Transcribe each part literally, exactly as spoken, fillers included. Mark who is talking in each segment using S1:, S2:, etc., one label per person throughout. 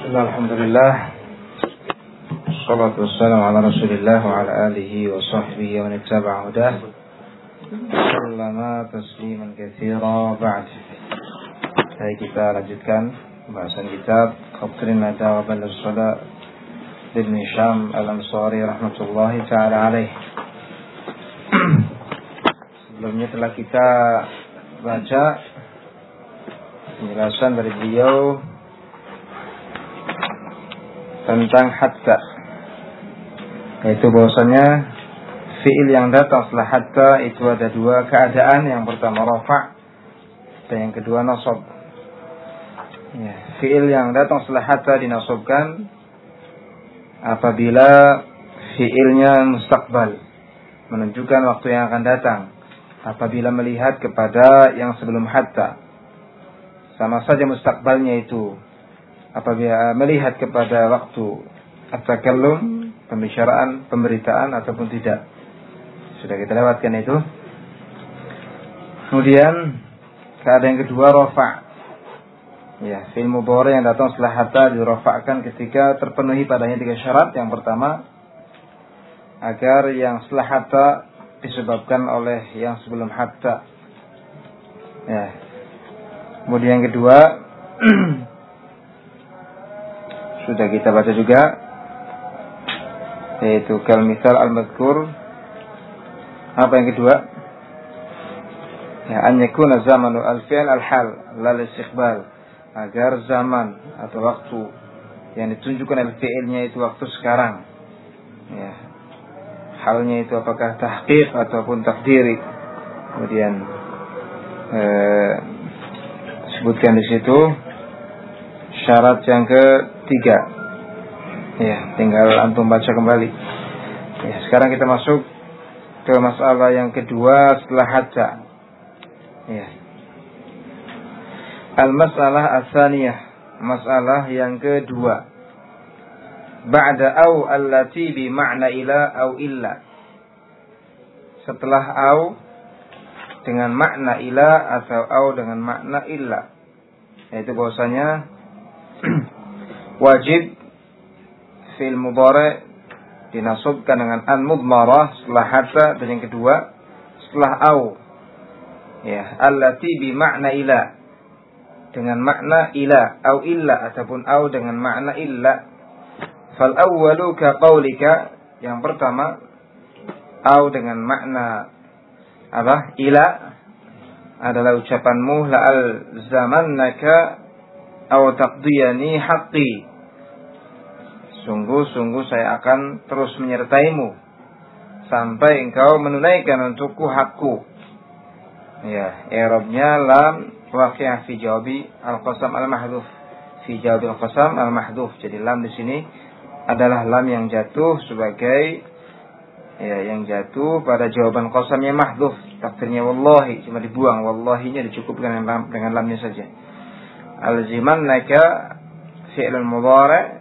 S1: Alhamdulillah, salatu wassalamu ala rasulillah wa ala alihi wa sahbihi wa nittaba'a hudah sallama tasliman katsira ba'd. Baik, kita lanjutkan pembahasan kitab Qatrin Nada wa Balagh Sada Ibn Hisham Al-Ansari rahmatullahi ta'ala alaih. Sebelumnya telah kita baca penjelasan dari beliau tentang hatta, yaitu bahwasanya fiil yang datang setelah hatta itu ada dua keadaan. Yang pertama rafa' dan yang kedua nasab. Ya, fiil yang datang setelah hatta dinasabkan apabila fiilnya mustaqbal, menunjukkan waktu yang akan datang. Apabila melihat kepada yang sebelum hatta, sama saja mustaqbalnya itu apabila melihat kepada waktu at-takallum, pembicaraan, pemberitaan ataupun tidak. Sudah kita lewatkan itu. Kemudian keadaan yang kedua rafa'. Ya, fi'il mudhari yang datang setelah hatta dirafa'kan ketika terpenuhi padanya tiga syarat. Yang pertama, agar yang setelah hatta disebabkan oleh yang sebelum hatta. Ya. Kemudian yang kedua sudah kita baca juga, yaitu kal misal al-madhkur. Apa yang kedua? Ya, an yakuna zamanu al-fi'l al-hal lal istiqbal, agar zaman atau waktu yang ditunjukkan oleh fi'ilnya itu waktu sekarang. Ya. Halnya itu apakah tahqiq ataupun takdiri. Kemudian eh, disebutkan di situ syarat yang ketiga. Ya, tinggal antum baca kembali. Ya, sekarang kita masuk ke masalah yang kedua setelah hatta. Ya. Al-masalah as-saniyah, masalah yang kedua. Ba'da au allati bi ma'na ila au illa. Setelah au dengan makna ila atau au dengan makna illa. Yaitu bahwasanya wajib fi'il mudhari dinasabkan dengan an mudmarah setelah hatta, dan yang kedua setelah au. Ya, allati bi makna ila, dengan makna ila, au illa ataupun au dengan makna illa. Fal awwalu ka qaulika, yang pertama au dengan makna apa? Ila adalah ucapanmu la'al zamannaka aw taqdiyani haqqi, sungguh-sungguh saya akan terus menyertaimu sampai engkau menunaikan untukku hakku. Ya, i'rabnya lam waqi'ah fi jawabi al-qasam al-mahdhuf, fi jawabi al-qasam al-mahdhuf. Jadi lam di sini adalah lam yang jatuh sebagai ya, yang jatuh pada jawaban qasamnya mahdhuf. Takdirnya wallahi, cuma dibuang, wallahinya dicukupkan dengan lam, dengan lamnya saja. Alzimannaka fi'lun mudhari'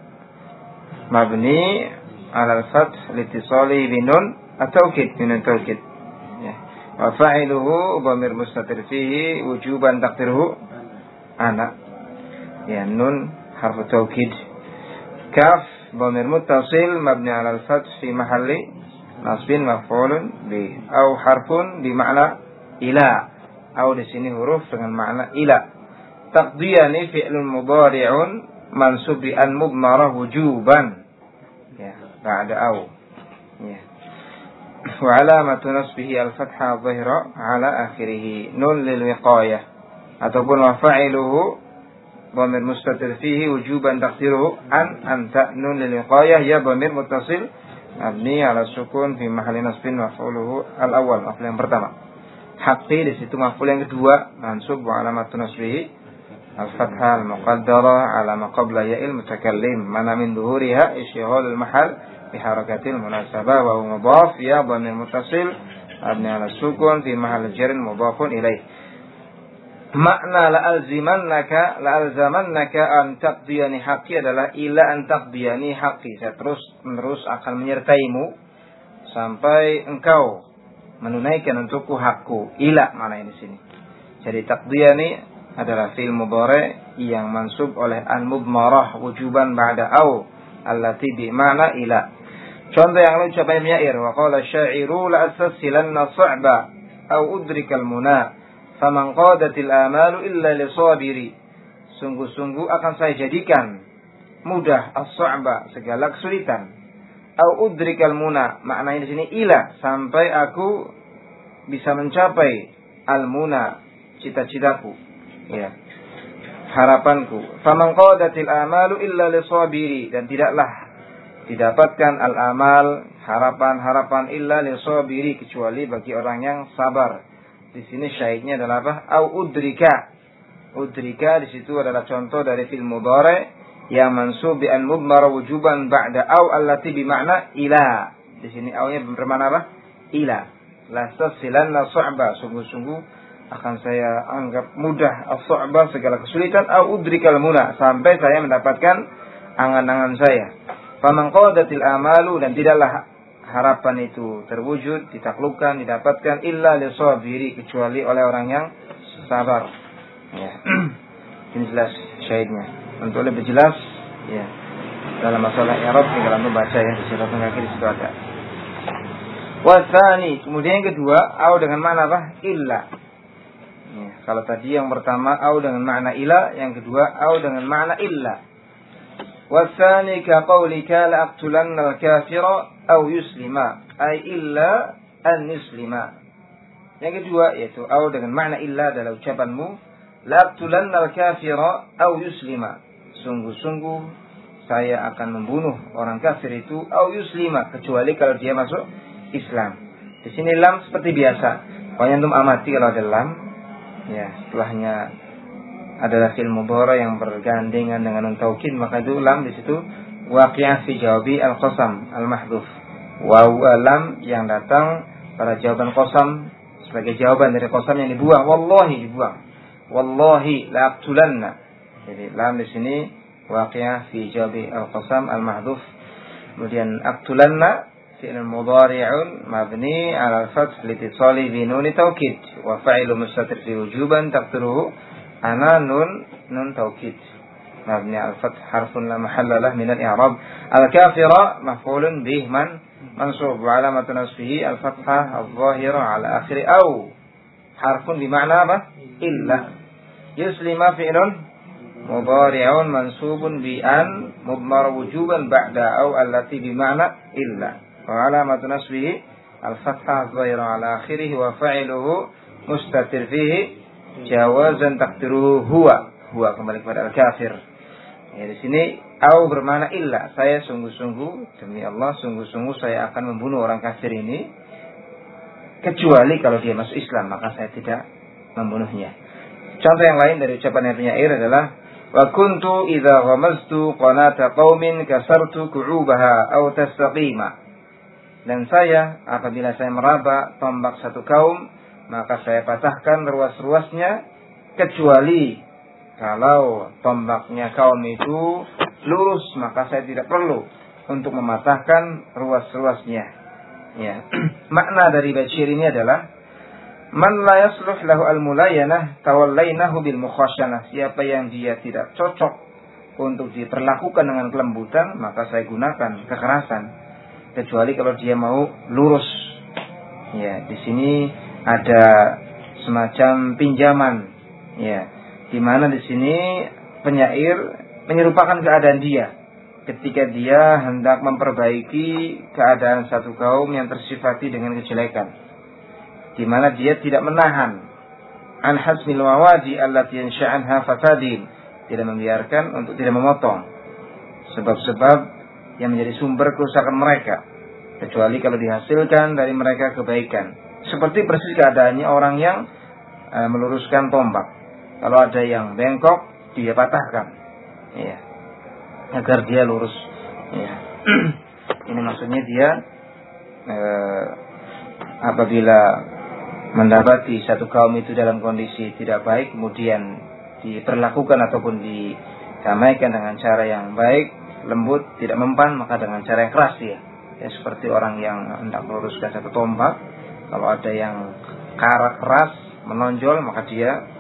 S1: mabni 'ala al-fath litisali bi nun at-taukid, min at-taukid. Ya. Wa fa'iluhu dhamir mustatir fihi wujuban taqdiruhu ana. Ya, nun harfu taukid. Kaf dhamir muttasil mabni 'ala al-fath fi mahalli nasbin maf'ulun bi. Au harfun bi makna ila. Au di sini huruf dengan makna ila. Taqdiyani fi'lun mudhari'un mansub bi an mudmarah wujuban. Ya, ba'da au. Ya. Wa alamatu nasbihi al-fathah adh-dhahira ala akhirih, nun lil wiqayah, ataupun wa fa'iluhu dhamir mustatir fihi wujuban taqdiruhu an anta, nun lil wiqayah ya dhamir muttasil mabni ala sukun fi mahalli nasbin maf'uluhu al-awwal, maf'ul yang pertama. Haqqi di situ maf'ul yang kedua, mansub wa alamatu nasbihi al-fathah al-muqaddara ala ma qabla ya'il mutakallim, mana min dhuhuriha ishghal al-mahal bi harakatil munasabah wa huwa mudhaf ya dhamir muttasil mabni ala sukun fi mahall jarrin mudhafun ilaih. Makna la'alzimannaka la'alzamannaka an taqdiyani haqqi adalah ila an taqdiyani haqqi, saya terus menerus akan menyertaimu sampai engkau menunaikan untukku hakku. Ila mana ini sini. Jadi taqdiyani adalah fi'il mudhari' yang mansub oleh an mudmarah wujuban ba'da au allati bi ma'na ila. Contoh yang lain ucapan penyair, wa qala syairu la astasilanna su'ba au udrikal muna faman qadatil amalu illa lisabiri. Sungguh-sungguh akan saya jadikan mudah as-su'ba segala kesulitan. Au udrikal muna, maknanya di sini ila, sampai aku bisa mencapai al-muna, cita-citaku, ya, harapanku. Faman qadatil amalu illa lisabiri, dan tidaklah didapatkan al-amal, harapan-harapan illa lisabiri, kecuali bagi orang yang sabar. Di sini syahidnya adalah apa? Au udrika. Udrika di situ adalah contoh dari fi'il mudhari' yang mansub bi an mudmar wujuban ba'da au allati bi makna ila. Di sini au-nya bermakna apa? Ila. La tasilanna su'ba, sungguh-sungguh akan saya anggap mudah as-su'ba segala kesulitan au udrikal muna, sampai saya mendapatkan angan-angan saya. Faman qadatil amalu, dan tidaklah harapan itu terwujud, ditaklukkan, didapatkan illa lisabiri, kecuali oleh orang yang sabar. Ya. Ini jelas syahidnya. Untuk lebih jelas, ya, dalam masalah i'rab tinggal antum baca ya, di catatan kaki di situ ada. Wasani, kemudian yang kedua, au dengan makna apa? Illa. Ya, kalau tadi yang pertama au dengan makna illa, yang kedua au dengan makna illa. Wasani ka qaulika la aqtulanna al-kafira au yuslima, ay illa an yuslima. Yang kedua yaitu au dengan makna illa adalah ucapanmu la aqtulanna al-kafira au yuslima. Sungguh-sungguh saya akan membunuh orang kafir itu au yuslima, kecuali kalau dia masuk Islam. Di sini lam seperti biasa. Pokoknya antum amati kalau ada lam, ya, setelahnya adalah fi'il mudhari' yang bergandengan dengan nun taukid, maka itu lam di situ waqi'ah fi jawabi al-qasam al-mahdhuf. Waw lam yang datang pada jawaban qasam sebagai jawaban dari qasam yang dibuang. Wallahi dibuang. Wallahi la aqtulanna. Jadi lam di sini waqi'ah fi jawabi al-qasam al-mahdhuf. Kemudian aqtulanna fi'il mudhari'un mabni 'ala al-fath litisali bi nun taukid wa fa'ilu mustatir fi wujuban taqdiruhu ana nun nun taukid mabni 'ala al-fath harfun la mahalla lahu min al-i'rab. Al-kafira maf'ulun bih man mansub wa 'alamatu nasbihi al-fathah adh-dhahira 'ala akhir au harfun bi ma'na apa? Illa. Yuslima fi'lun mudhari'un mansubun bi an mudmar wujuban ba'da au allati bi ma'na illa. Wa alamatu nasbihi al-fathah adh-dhahira 'ala akhirih wa fa'iluhu mustatir fihi jawazan taqdiruhu huwa. Huwa kembali kepada al-kafir. Ya, di sini au bermakna illa. Saya sungguh-sungguh demi Allah sungguh-sungguh saya akan membunuh orang kafir ini, kecuali kalau dia masuk Islam, maka saya tidak membunuhnya. Contoh yang lain dari ucapan penyair adalah wa kuntu idza ghamaztu qanata qaumin kasartu ku'ubaha aw tastaqima. Dan saya apabila saya meraba tombak satu kaum, maka saya patahkan ruas-ruasnya, kecuali kalau tombaknya kaum itu lurus, maka saya tidak perlu untuk mematahkan ruas-ruasnya. Ya. Makna dari bashir ini adalah man la yasluh lahu al-mulayanah tawallainahu bil mukhasyanah. Siapa yang dia tidak cocok untuk diperlakukan dengan kelembutan, maka saya gunakan kekerasan, kecuali kalau dia mau lurus. Ya, di sini ada semacam pinjaman, ya, di mana di sini penyair menyerupakan keadaan dia ketika dia hendak memperbaiki keadaan satu kaum yang tersifati dengan kejelekan, di mana dia tidak menahan an hasmil mawadi allati yansha'anha fasadin, tidak membiarkan untuk tidak memotong sebab-sebab yang menjadi sumber kerusakan mereka, kecuali kalau dihasilkan dari mereka kebaikan. Seperti persis keadaannya orang yang e, meluruskan tombak. Kalau ada yang bengkok, dia patahkan, ya, agar dia lurus. Ya. Ini maksudnya dia e, apabila mendapati satu kaum itu dalam kondisi tidak baik, kemudian diperlakukan ataupun didamaikan dengan cara yang baik, lembut, tidak mempan, maka dengan cara yang keras ya. Ya, seperti orang yang hendak meluruskan satu tombak, kalau ada yang karat keras menonjol, maka dia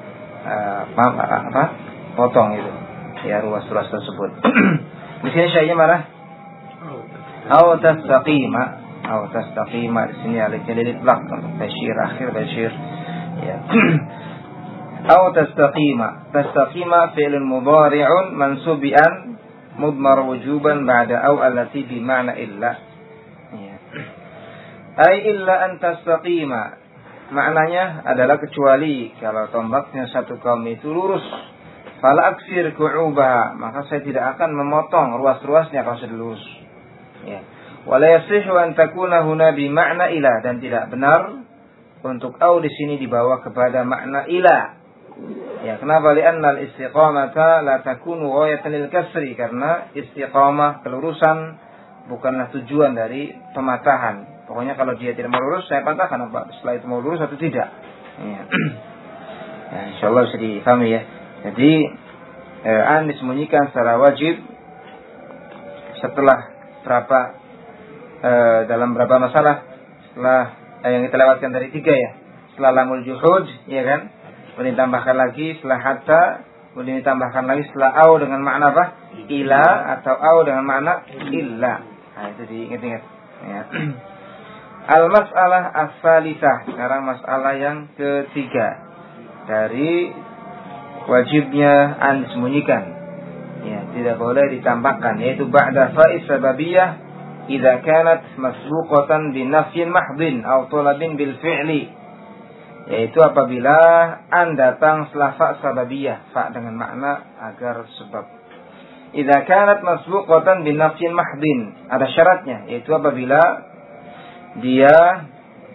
S1: uh, apa? Potong itu. Ya, ruas-ruas tersebut. Di sini syai'nya mana? Aw tastaqima, aw tastaqima di sini alifnya litlaq untuk tasyir akhir tasyir. Ya. Aw tastaqima, tastaqima fi'lun mudhari'un mansubian mudmar wujuban ba'da aw allati bi ma'na illa. Ya. Ai illa an tastaqima. Maknanya adalah kecuali kalau tombaknya satu kaum itu lurus. Fala aksir ku'ubaha, maka saya tidak akan memotong ruas-ruasnya kalau sudah lurus. Ya. Wala yasihu an takuna huna bi ma'na ila, dan tidak benar untuk au di sini dibawa kepada makna ila. Ya, kenapa? Li'anna al-istiqamata la takunu ghayatan lil kasri, karena istiqamah kelurusan bukanlah tujuan dari pematahan. Pokoknya kalau dia tidak mau lurus, saya patahkan apa? Setelah itu mau lurus atau tidak. Ya. Ya, insyaallah bisa difahami ya. Jadi eh, an disembunyikan secara wajib setelah berapa eh, dalam berapa masalah, setelah eh, yang kita lewatkan dari tiga ya. Setelah lamul juhud, ya kan? Kemudian ditambahkan lagi setelah hatta, kemudian ditambahkan lagi setelah au dengan makna apa? Ila atau au dengan makna illa. Nah, itu diingat-ingat. Ya. Al-mas'alah as-salisah. Sekarang masalah yang ketiga dari wajibnya an disembunyikan. Ya, tidak boleh ditambahkan, yaitu ba'da fa'iz sababiyah idza kanat masbuqatan bi nafyin mahdhin aw talabin bil fi'li. Yaitu apabila an datang setelah fa' sababiyah, fa' dengan makna agar sebab. Idza kanat masbuqatan bi nafyin mahdhin, ada syaratnya, yaitu apabila dia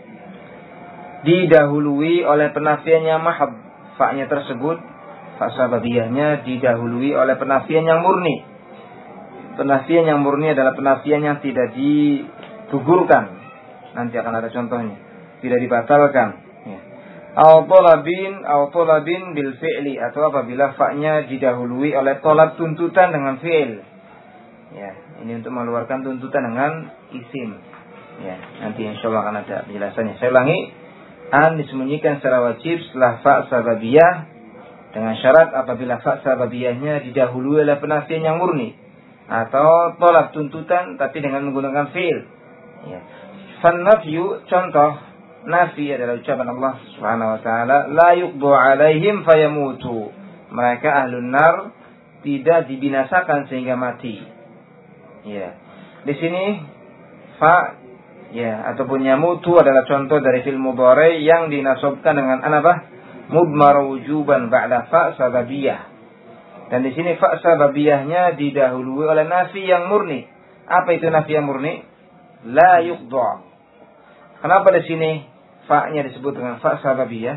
S1: didahului oleh penafian yang mahab, fa-nya tersebut, fa sababiyahnya didahului oleh penafian yang murni. Penafian yang murni adalah penafian yang tidak digugurkan. Nanti akan ada contohnya. Tidak dibatalkan. Ya. Au talabin, au talabin bil fi'li, atau apabila fa-nya didahului oleh tolab tuntutan dengan fi'il. Ya, ini untuk mengeluarkan tuntutan dengan isim. Ya, nanti insyaallah akan ada penjelasannya. Saya ulangi, an disembunyikan secara wajib setelah fa sababiyah dengan syarat apabila fa sababiyahnya didahului oleh penafian yang murni atau tolak tuntutan tapi dengan menggunakan fi'il. Ya. Fan nafyu, contoh nafi adalah ucapan Allah Subhanahu wa taala, la yuqdu alaihim fayamutu. Mereka ahlun nar tidak dibinasakan sehingga mati. Ya. Di sini fa ya, ataupun yamutu adalah contoh dari fi'il mudhari yang dinasabkan dengan an apa? Mudmar wujuban ba'da fa sababiyah. Dan di sini fa sababiyahnya didahului oleh nafi yang murni. Apa itu nafi yang murni? La yuqda. Kenapa di sini fa-nya disebut dengan fa sababiyah?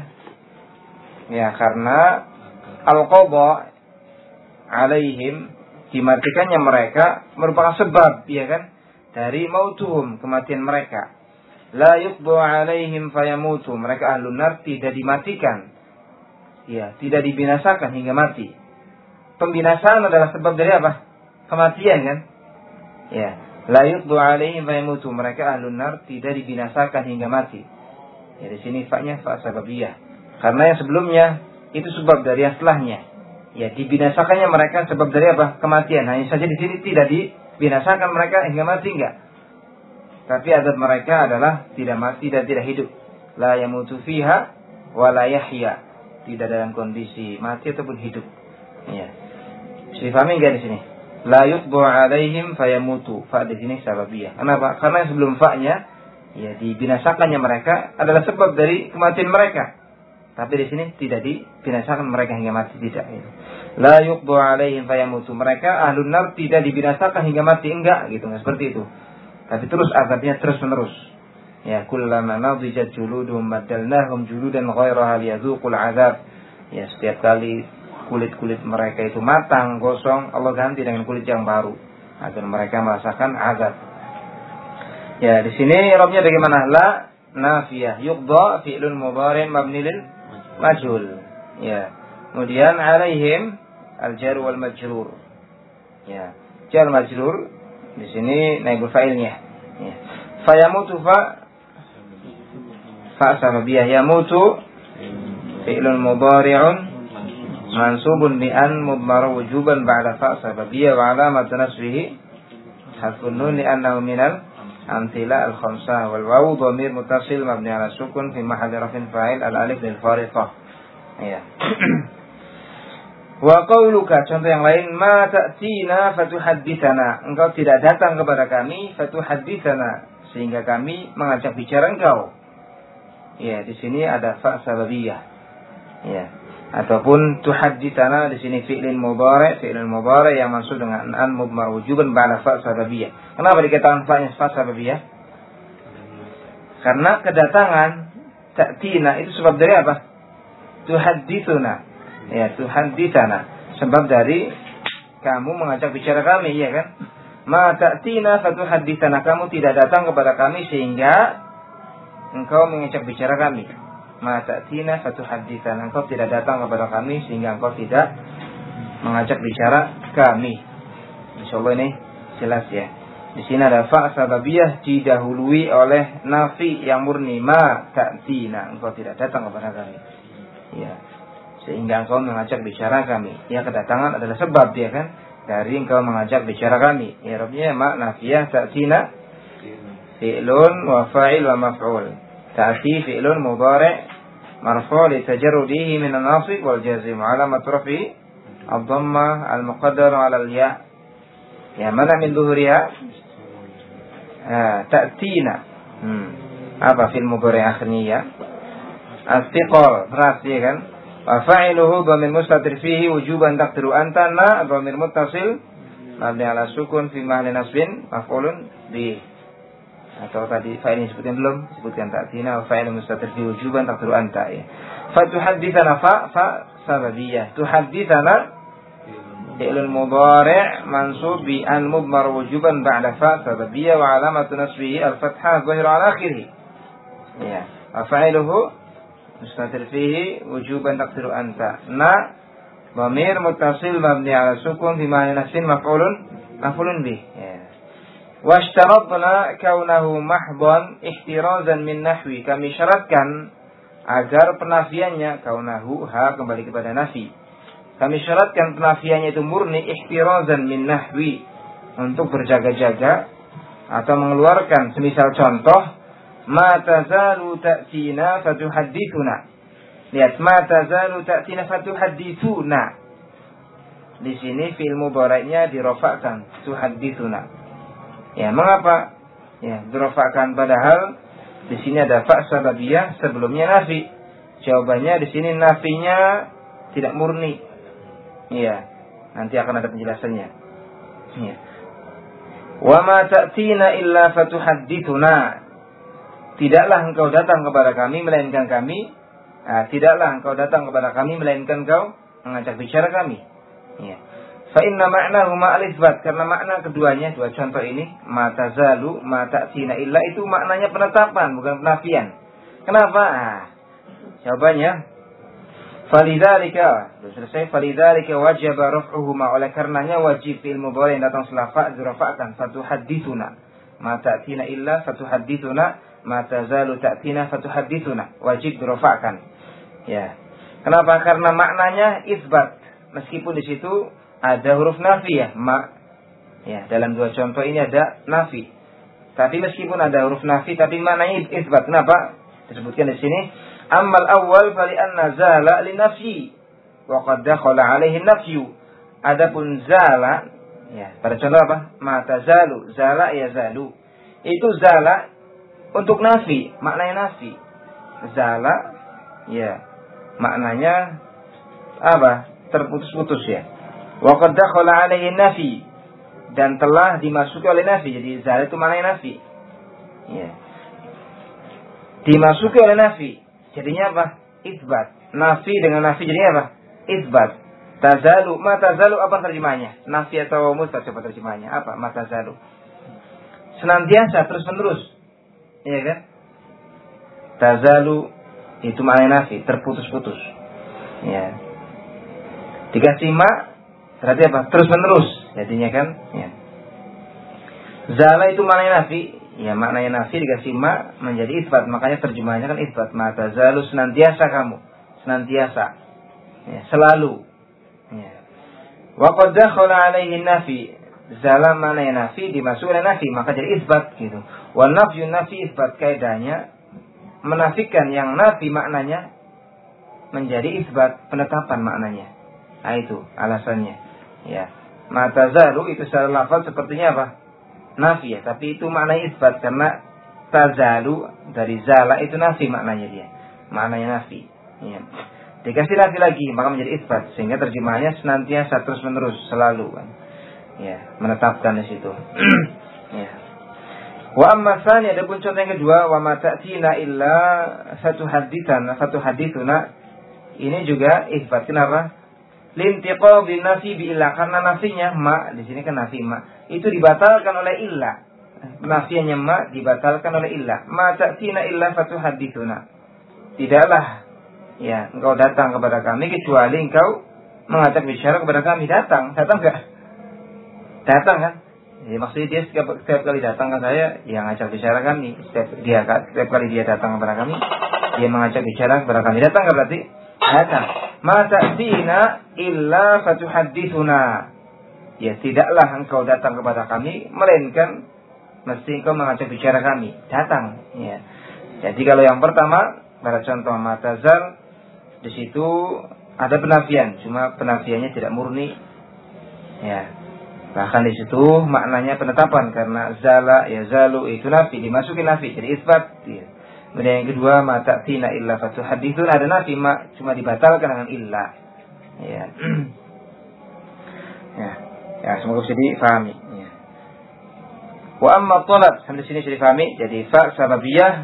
S1: Ya, karena al-qadha alaihim, dimatikannya mereka merupakan sebab, ya kan? Dari mautuhum, kematian mereka. La yuqdu alaihim fayamutu, mereka ahlun nar tidak dimatikan. Ya, tidak dibinasakan hingga mati. Pembinasaan adalah sebab dari apa? Kematian kan? Ya, la yuqdu alaihim fayamutu, mereka ahlun nar tidak dibinasakan hingga mati. Ya, di sini fa-nya fa sababiyah. Karena yang sebelumnya itu sebab dari yang setelahnya. Ya, dibinasakannya mereka sebab dari apa? Kematian. Hanya saja di sini tidak dibinasakan mereka hingga mati, enggak. Tapi azab mereka adalah tidak mati dan tidak hidup. La yamutu fiha wa la yahya. Tidak dalam kondisi mati ataupun hidup. Ya. Bisa difahami enggak di sini? La yuqdu alaihim fayamutu. Fa di sini sababiyah. Kenapa? Karena yang sebelum fa-nya, ya, dibinasakannya mereka adalah sebab dari kematian mereka. Tapi di sini tidak dibinasakan mereka hingga mati, tidak. Ya. La yuqdu alaihim fayamutu. Mereka ahlun nar tidak dibinasakan hingga mati, enggak, gitu, enggak seperti itu. Tapi terus azabnya terus menerus. Ya, kullama nadijat juluduhum badalnahum juludan ghairaha liyadzuqul azab. Ya, setiap kali kulit-kulit mereka itu matang, gosong, Allah ganti dengan kulit yang baru agar mereka merasakan azab. Ya, di sini i'rabnya bagaimana? La nafiyah, yuqda fi'lun mudhari' mabni lil majhul. Ya. Kemudian alaihim al-jar wal majrur. Ya, jar majrur di sini naibul fa'ilnya. Ya. Fayamutu fa fa sababiyah, yamutu fi'lun mudhari'un mansubun bi an mudmar wujuban ba'da fa sababiyya wa alamat nasbihi hadfun nun li annahu minal amthila al khamsah wal wawu dhamir muttasil mabni ala sukun fi mahalli rafin fa'il al alif lil fariqah. Ya. Wa qauluka, contoh yang lain, ma ta'tina fatuhadditsana, engkau tidak datang kepada kami, fatuhadditsana, sehingga kami mengajak bicara engkau. Ya, di sini ada fa sababiyah. Ya. Ataupun tuhadditsana di sini fi'lun mudhari', fi'lun mudhari' yang mansub dengan an mudmar wujuban ba'da fa sababiyah. Kenapa dikatakan fa fa sababiyah? Karena kedatangan ta'tina itu sebab dari apa? Tuhadditsuna. Ya, tuhadditsana, sebab dari kamu mengajak bicara kami, ya kan? Ma ta'tina fatuhadditsana, kamu tidak datang kepada kami sehingga engkau mengajak bicara kami. Ma ta'tina fatuhadditsana, engkau tidak datang kepada kami sehingga engkau tidak mengajak bicara kami. Insyaallah ini jelas ya. Di sini ada fa sababiyah didahului oleh nafi yang murni, ma ta'tina, engkau tidak datang kepada kami. Ya. Sehingga engkau mengajak bicara kami. Ya, kedatangan adalah sebab, dia kan, dari engkau mengajak bicara kami. I'rabnya ma nafiyah ta'tina fi'lun wa fa'il wa maf'ul. Ta'ti fi'lun mudhari' marfu' li tajarrudihi min an-nasib wal jazm, alamat raf'i ad-dhamma al-muqaddar 'ala al-ya'. Ya, mana min dhuhriha? Ah, ta'tina. Hmm. Apa fil mudhari' akhirnya ya? Astiqal, beras, ya kan? Wa fa'iluhu dhamir mustatir fihi wujuban taqdiru anta, na dhamir muttasil mabni ala sukun fi mahalli nasbin maf'ulun bi. Atau tadi fa'il disebutkan belum? Sebutkan ta'tina wa fa'il mustatir fihi wujuban taqdiru anta, ya. Fa tuhadditsana fa fa sababiyah. Tuhadditsana fi'lun mudhari' mansub bi an mudmar wujuban ba'da fa sababiyah wa alamatu nasbihi al-fathah dhahira ala akhirih. Ya. Wa fa'iluhu mustatir fihi wujuban taqdiru anta, na dhamir muttasil mabni ala sukun fi mahalli nasbin maf'ulun maf'ulun bih. Ya. Washtaradna kaunahu mahdhan ihtirazan min nahwi, kami syaratkan agar penafiannya kaunahu, ha kembali kepada nafi, kami syaratkan penafiannya itu murni ihtirazan min nahwi, untuk berjaga-jaga atau mengeluarkan semisal contoh ma tazalu ta'tina fatuhadditsuna. Lihat, ma tazalu ta'tina fatuhadditsuna. Di sini fi'il mudhari'nya dirofakkan, tuhadditsuna. Ya, mengapa? Ya, dirofakkan padahal di sini ada fa sababiyah, sebelumnya nafi. Jawabannya di sini nafinya tidak murni. Iya, nanti akan ada penjelasannya. Iya. Wa ma ta'tina illa fatuhadditsuna. Tidaklah engkau datang kepada kami melainkan kami, nah, tidaklah engkau datang kepada kami melainkan engkau mengajak bicara kami. Ya. Fa inna ma'nahu ma'al-itsbat, karena makna keduanya, dua contoh ini, ma tazalu, ma ta'tina illa, itu maknanya penetapan, bukan penafian. Kenapa? Nah, jawabannya falidzalika, sudah selesai, falidzalika wajaba raf'uhuma, oleh karenanya wajib fi'il mudhari' yang datang setelah fa dirafa'kan, fatuhadditsuna. Ma ta'tina illa fatuhadditsuna, ma tazalu ta'tina fatuhadditsuna, wajib dirafa'kan. Ya. Kenapa? Karena maknanya isbat, meskipun di situ ada huruf nafi, ya, ma. Ya, dalam dua contoh ini ada nafi. Tapi meskipun ada huruf nafi, tapi maknanya isbat. Kenapa? Disebutkan di sini, ammal awwal fali anna zala li nafyi wa qad dakhala alaihi nafyu. Adapun zala, ya, pada contoh apa? Ma tazalu, zala ya zalu. Itu zala untuk nafi, maknanya nafi. Zala, ya, maknanya apa? Terputus-putus, ya. Wa qad dakhala alaihi nafi, dan telah dimasuki oleh nafi. Jadi zala itu maknanya nafi. Ya. Dimasuki oleh nafi. Jadinya apa? Isbat. Nafi dengan nafi jadinya apa? Isbat. Tazalu, ma tazalu apa terjemahnya? Nafi atau musbat, coba terjemahnya. Apa ma tazalu? Senantiasa, terus-menerus. Iya kan? Tazalu itu maknanya nafi, terputus-putus. Ya. Dikasih ma, berarti apa? Terus-menerus. Jadinya kan? Ya. Zala itu maknanya nafi. Ya, maknanya nafi dikasih ma menjadi isbat, makanya terjemahnya kan isbat. Ma tazalu, senantiasa kamu, senantiasa. Ya, selalu. Ya. Wa qad dakhala alaihi nafi. Zala mana nafi dimasukkan nafi maka jadi isbat gitu. Wa nafyu nafi isbat, kaidahnya menafikan yang nafi maknanya menjadi isbat, penetapan maknanya. Nah itu alasannya. Ya. Matazalu itu secara lafaz sepertinya apa? Nafi ya, tapi itu maknanya isbat karena tazalu dari zala itu nafi maknanya dia. Maknanya nafi. Ya. Dikasih nafi lagi maka menjadi isbat sehingga terjemahannya senantiasa terus menerus selalu kan. Ya, menetapkan di situ. Ya. Wa amma tsani, ada pun contoh yang kedua, wa ma ta'tina illa satu haditsan, satu haditsuna. Ini juga isbat. Kenapa? Lintiqa bin nafi bi illa, karena nafinya ma, di sini kan nafi ma, itu dibatalkan oleh illa. Nafinya ma dibatalkan oleh illa. Ma ta'tina illa satu haditsuna. Tidaklah ya engkau datang kepada kami kecuali engkau mengajak bicara kepada kami. Datang, datang enggak? Datang kan? Ya, maksudnya dia setiap, setiap kali datang ke saya, dia ngajak bicara kami. Setiap dia setiap kali dia datang kepada kami, dia mengajak bicara kepada kami. Datang enggak berarti? Datang. Ma ta'tina illa fatuhaddithuna. Ya, tidaklah engkau datang kepada kami melainkan mesti engkau mengajak bicara kami. Datang. Ya. Jadi kalau yang pertama pada contoh matazal, di situ ada penafian, cuma penafiannya tidak murni. Ya. Bahkan di situ maknanya penetapan karena zala ya zalu itu nafi, dimasukin nafi jadi isbat. Ya. Kemudian yang kedua ma ta'tina illa fatuhaddithun, ada nafi ma cuma dibatalkan dengan illa. Ya. Ya. Ya, semoga bisa difahami. Ya. Wa amma talab, sampai sini bisa difahami. Jadi fa sababiyah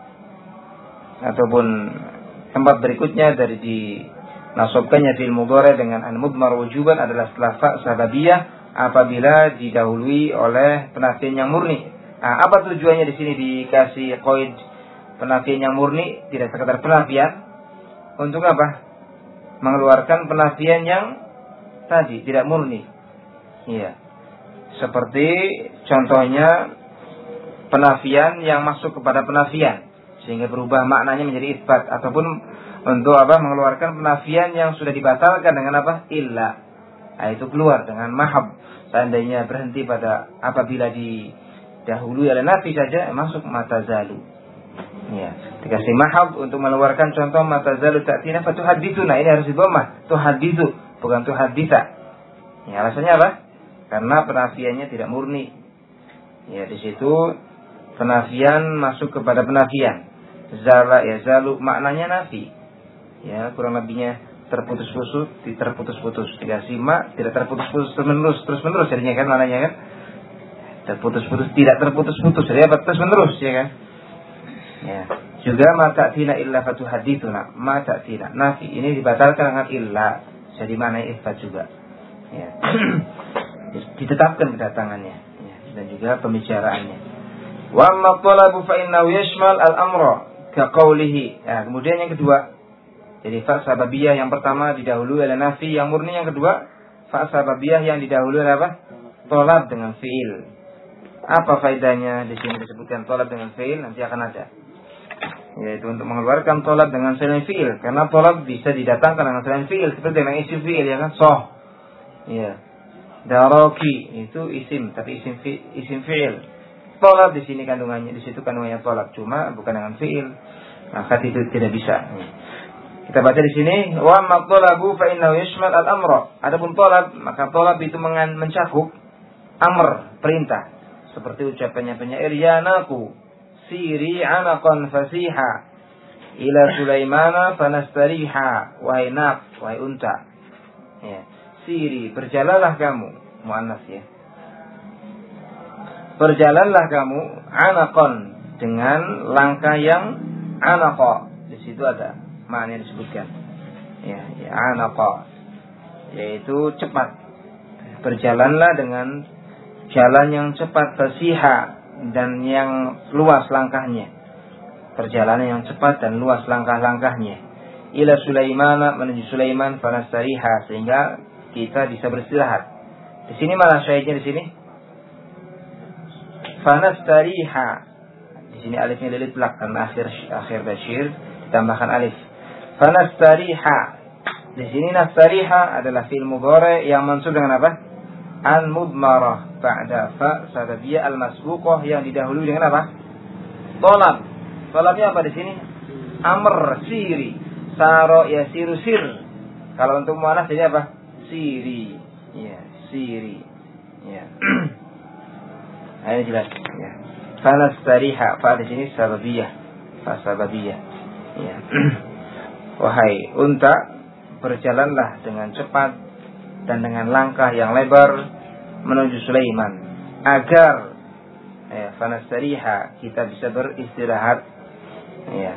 S1: ataupun tempat berikutnya dari di nasabkannya fil mudhari dengan an mudmar wujuban adalah setelah fa sababiyah apabila didahului oleh penafian yang murni. Nah, apa tujuannya di sini dikasih qaid penafian yang murni, tidak sekedar penafian. Untuk apa? Mengeluarkan penafian yang tadi tidak murni. Iya. Seperti contohnya penafian yang masuk kepada penafian sehingga berubah maknanya menjadi isbat, ataupun untuk apa? Mengeluarkan penafian yang sudah dibatalkan dengan apa? Illa. Nah, itu keluar dengan mahab. Seandainya berhenti pada apabila didahului oleh nafi saja masuk matazalu. Ya, dikasih mahab untuk mengeluarkan contoh matazalu ta'tina fatuhadditsuna. Ini harus didhammah, tuhaditsu bukan tuhaditsa. Ya, alasannya apa? Karena penafiannya tidak murni. Ya, di situ penafian masuk kepada penafian. Zala ya zalu maknanya nafi. Ya, kurang lebihnya terputus-putus, terputus-putus, dikasih ma, tidak terputus-putus terus-menerus, terus-menerus jadinya kan maknanya kan? Terputus-putus, tidak terputus-putus, jadi apa? Terus-menerus ya kan? Ya. Juga ma ta'tina illa fatuhadditsuna, ma ta'tina nafi ini dibatalkan dengan illa, jadi mana isbat juga. Ya. Ditetapkan kedatangannya ya, dan juga pembicaraannya. Wa amma talabu fa innahu yashmal al-amra ka qawlihi. Ya, kemudian yang kedua, jadi fa sababiyah yang pertama didahului oleh nafi yang murni, yang kedua fa sababiyah yang didahului oleh apa? Tolab dengan fiil. Apa faedahnya di sini disebutkan tolab dengan fiil? Nanti akan ada. Yaitu untuk mengeluarkan tolab dengan selain fiil, karena tolab bisa didatangkan dengan selain fiil, seperti dengan isim fiil ya kan? Soh. Iya. Daraki itu isim, tapi isim fi, isim fiil. Tolab di sini kandungannya, di situ kandungannya tolab, cuma bukan dengan fiil. Maka itu tidak bisa. Kita baca di sini, wa maqtalabu fa innahu yashmal al-amra. Adapun talab, maka talab itu mencakup amr, perintah. Seperti ucapannya penyair, ya naku siri anaqan fasiha ila Sulaimana fanastariha, wahai naq, wahai unta. Ya, siri, berjalanlah kamu, muannas ya. Berjalanlah kamu anaqan dengan langkah yang anaqa. Di situ ada makna yang disebutkan, ya, ya anaqa, yaitu cepat. Berjalanlah dengan jalan yang cepat, fasiha, dan yang luas langkahnya. Perjalanan yang cepat dan luas langkah-langkahnya. Ila Sulaimana, menuju Sulaiman, fanastariha, sehingga kita bisa beristirahat. Di sini mana syahidnya di sini? Fanastariha. Di sini alifnya lilitlaq karena akhir akhir basyir ditambahkan alif. Fanastariha, Di sini nastariha adalah fi'il mudhari yang mansub dengan apa? An mudmarah ba'da fa sababiyah al-masbuqah yang didahului dengan apa? Tolab. Tolabnya apa di sini? Amr, siri. Saro yasiru sir. Kalau untuk muannas jadi apa? Siri. Ya, siri. Ya. Ayo jelas. Ya. Fa nastariha, fa di sini sababiyah. Fa sababiyah. Ya. Wahai unta, berjalanlah dengan cepat dan dengan langkah yang lebar menuju Sulaiman agar ya, fanastariha kita bisa beristirahat. Ya.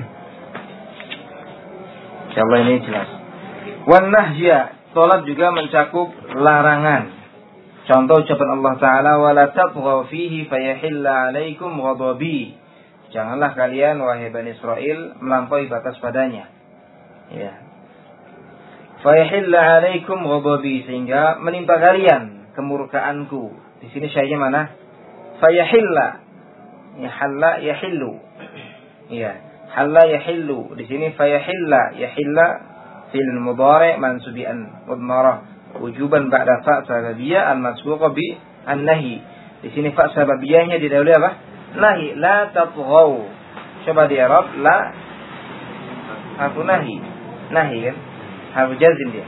S1: Insyaallah ini jelas. Wan nahya, tolab juga mencakup larangan. Contoh ucapan Allah Ta'ala, wala tatghaw fihi fayahilla 'alaikum ghadabi. Janganlah kalian wahai Bani Israel melampaui batas padanya. Ya. Fayahilla 'alaikum ghadabi, sehingga menimpa kalian kemurkaanku. Di sini syai'nya mana? Fayahilla. Ya halla yahillu. Ya, halla yahillu. Di sini fayahilla, yahilla fil mudhari' mansubian mudmarah wujuban ba'da fa sababiyah al-masbuqa bi an-nahi. Di sini fa sababiyahnya didahului apa? Nahi, la tatghaw. Coba di Arab, la harfu nahi. Nahi kan? Harfu jazm dia.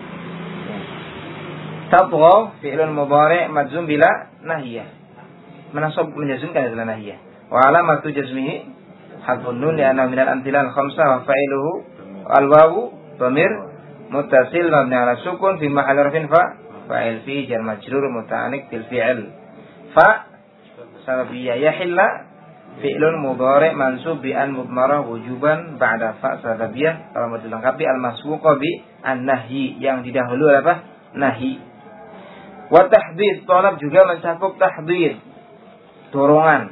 S1: Tatghaw fi'lun mudhari' majzum bila nahiyah. Menasab menjazmkan adalah nahiyah. Wa alamatu jazmihi harfun nun li'anna min al-amthila al-khamsa wa fa'iluhu al-wawu dhamir muttasil mabni 'ala sukun fi mahall rafin fa fa'il fi jar majrur muta'alliq bil fi'l. Fa sababiyah yahilla fi'lun mudhari' mansub bi an mudmarah wujuban ba'da fa sababiyah kalau mau dilengkapi al-masbuqa bi an-nahyi yang didahului apa? Nahi. Wa tahdid, talab juga mencakup tahdid, dorongan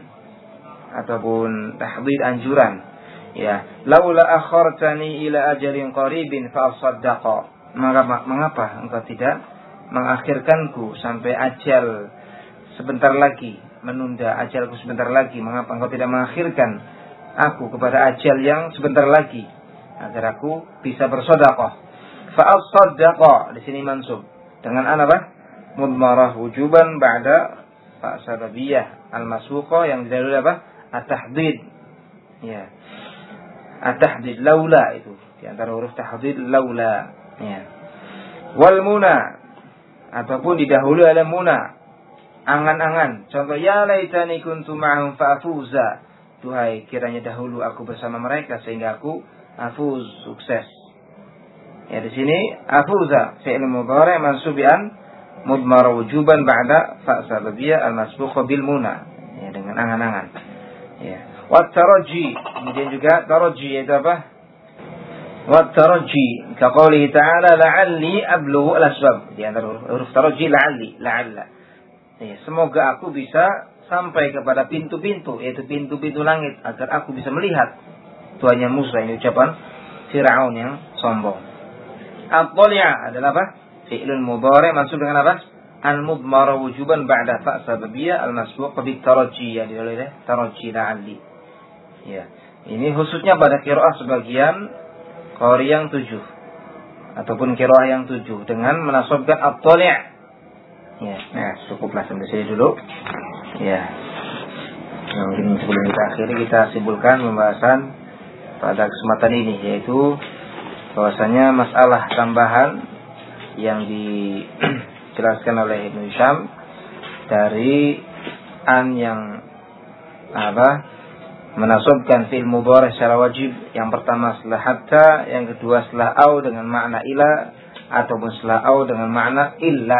S1: ataupun tahdid anjuran. Ya, laula akhartani ila ajalin qaribin fa asaddaqa. Maka mengapa engkau tidak mengakhirkanku sampai ajal sebentar lagi, menunda ajalku sebentar lagi? Mengapa engkau tidak mengakhirkan aku kepada ajal yang sebentar lagi agar aku bisa bersedekah? Fa asaddaqa di sini mansub dengan apa? Mudmarah wujuban ba'da fa sababiyah al-masbuqa yang didahului apa? At-tahdid. Ya. At-tahdid laula itu di antara huruf tahdid laula. Ya. Wal muna ataupun didahului oleh muna, angan-angan. Contoh, ya laitani kuntu ma'hum fa afuza. Duhai kiranya dahulu aku bersama mereka sehingga aku afuz, sukses. Ya, di sini afuza fi'il mudhari' mansubian mudmar wujuban ba'da fa sababiyah al-masbuqa bil muna. Ya, dengan angan-angan. Ya. Wat taraji, kemudian juga taraji itu apa? Wat taraji ka qoulihi ta'ala la'alli ablughu al-asbab. Di antara huruf, huruf taraji la'alli, la'alla. Ya, semoga aku bisa sampai kepada pintu-pintu, yaitu pintu-pintu langit agar aku bisa melihat Tuhannya Musa. Ini ucapan Firaun yang sombong. At-tali'a adalah apa? Fi'lun mudhari' mansub dengan apa? Al-mudmar wujuban ba'da fa sababiyah al-masbuq bi taraji, ya didahului taraji la'alli. Ya. Ini khususnya pada qiraah sebagian qari yang tujuh ataupun qiraah yang tujuh dengan menasabkan at-tali'. Ya, nah cukuplah sampai sini dulu. Ya. Nah, mungkin sebelum kita akhiri kita simpulkan pembahasan pada kesempatan ini, yaitu bahwasanya masalah tambahan yang dijelaskan oleh Ibnu Hisham dari an yang apa menasabkan fi'il mudhari' secara wajib, yang pertama setelah hatta, yang kedua setelah au dengan makna ila ataupun setelah au dengan makna illa.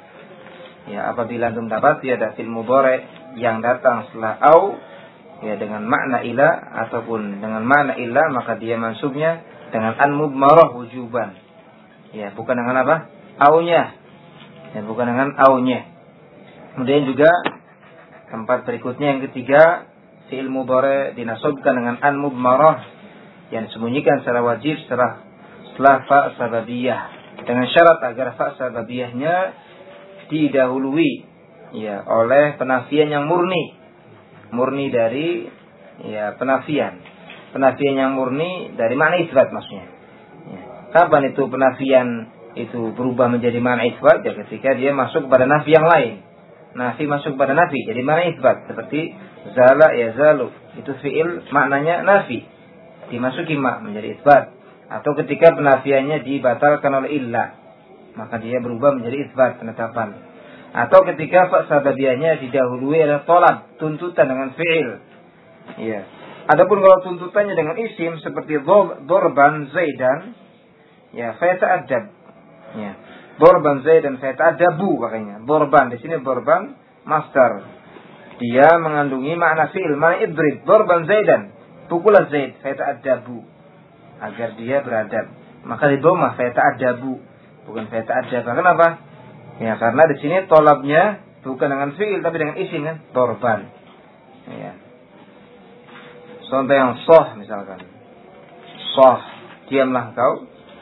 S1: Ya, apabila antum dapat tiada fi'il mudhari' yang datang setelah au ya dengan makna ila ataupun dengan makna illa, maka dia mansubnya dengan an mudmarah wujuban. Ya, bukan dengan apa? Aunya. Ya, bukan dengan aunya. Kemudian juga tempat berikutnya yang ketiga, fi'il mudhari' dinasabkan dengan an mudmarah yang disembunyikan secara wajib setelah setelah fa sababiyah, dengan syarat agar fa sababiyahnya didahului ya oleh penafian yang murni. Murni dari ya penafian. Penafian yang murni dari makna isbat maksudnya. Ya. Kapan itu penafian itu berubah menjadi mana isbat? Ya ketika dia masuk pada nafi yang lain. Nafi masuk pada nafi jadi mana isbat. Seperti zala ya zalu. Itu fi'il maknanya nafi. Dimasuki ma menjadi isbat. Atau ketika penafiannya dibatalkan oleh illah, maka dia berubah menjadi isbat, penetapan. Atau ketika fa sababiyahnya didahului oleh tolab, tuntutan dengan fi'il. Ya. Adapun kalau tuntutannya dengan isim seperti dorban zaidan, ya fa yata'addab. Ya. Dorban zaidan fa yata'addabu makanya. Dorban di sini dorban masdar. Dia mengandungi makna fi'il, makna idrib. Dorban zaidan, pukulah zaid fa yata'addabu. Agar dia beradab. Maka di dhamma fa yata'addabu, bukan fa yata'addab. Kenapa? Ya, karena di sini tolabnya bukan dengan fi'il tapi dengan isim kan, dorban. Ya. Contoh yang soh misalkan. Soh, diamlah kau.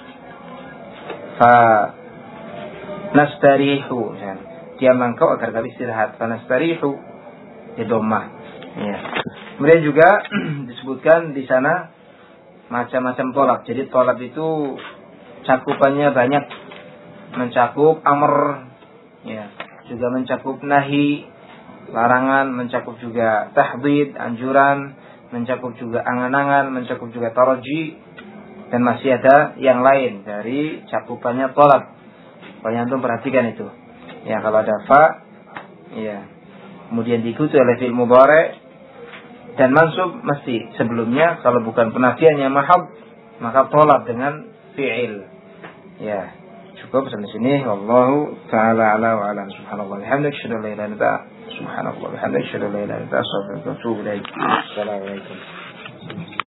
S1: Fa nastarihu, misalkan. Diamlah kau agar kami istirahat. Fa nastarihu di dhammah. Ya. Kemudian juga disebutkan di sana macam-macam tolab. Jadi tolab itu cakupannya banyak, mencakup amr, ya, juga mencakup nahi, larangan, mencakup juga tahdid, anjuran, mencakup juga angan-angan, mencakup juga taraji, dan masih ada yang lain dari cakupannya tolab. Kalian tuh perhatikan itu. Ya, kalau ada fa, ya, kemudian diikuti oleh fi'il mudhari' dan mansub mesti sebelumnya, kalau bukan penafiannya mahab maka tolab dengan fi'il. Ya, cukup sampai sini. Wallahu ta'ala ala wa alam. Subhanallah bihamdihi asyhadu an la ilaha illa anta, subhanallah bihamdihi asyhadu an la ilaha illa anta, astaghfiruka wa atubu ilaik. Assalamualaikum.